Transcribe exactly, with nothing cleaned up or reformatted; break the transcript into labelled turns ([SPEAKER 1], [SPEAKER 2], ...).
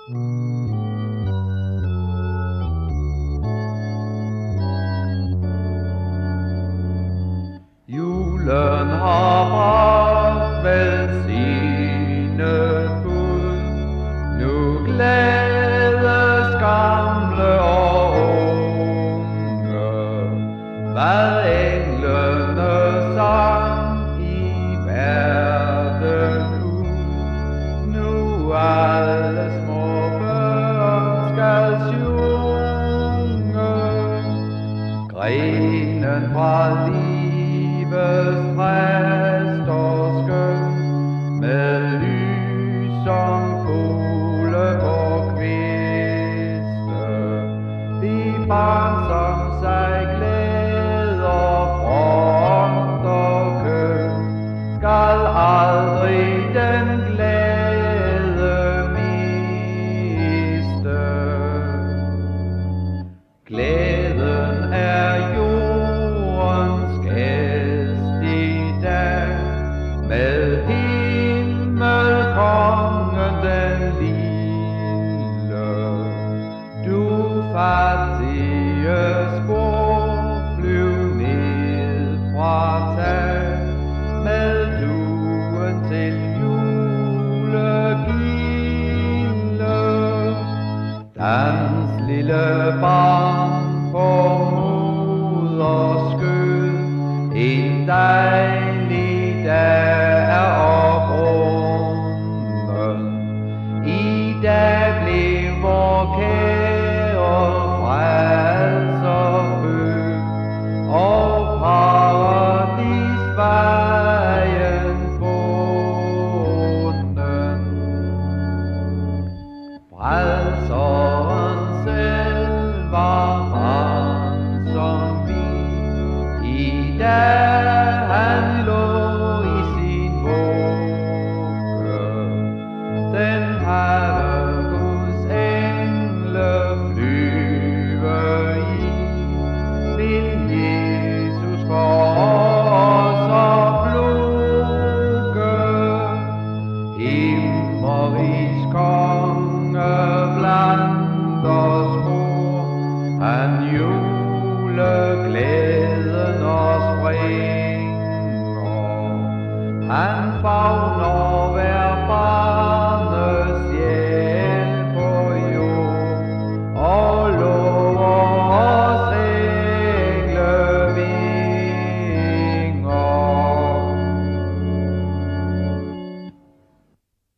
[SPEAKER 1] Julen har bragt velsignet bud. Nu glædes gamle og unge, hvad englene sang i verden ud. Nu alle små børn skal synge grenen fra livets træ står skøn, med lys som fugle på kviste. De barn som sig glæder fromt og kønt, skal aldrig den glæde miste. Glæden er jordens gæst i dag, med himmelkongen den lille. Du fattige spor, flyv ned fra tag, med duen til julegilde. Dans, lille barn, på moders skød, en dejlig dag er oprunden. I dag blev vor kære frelser født, og paradisvejen funden. Frelser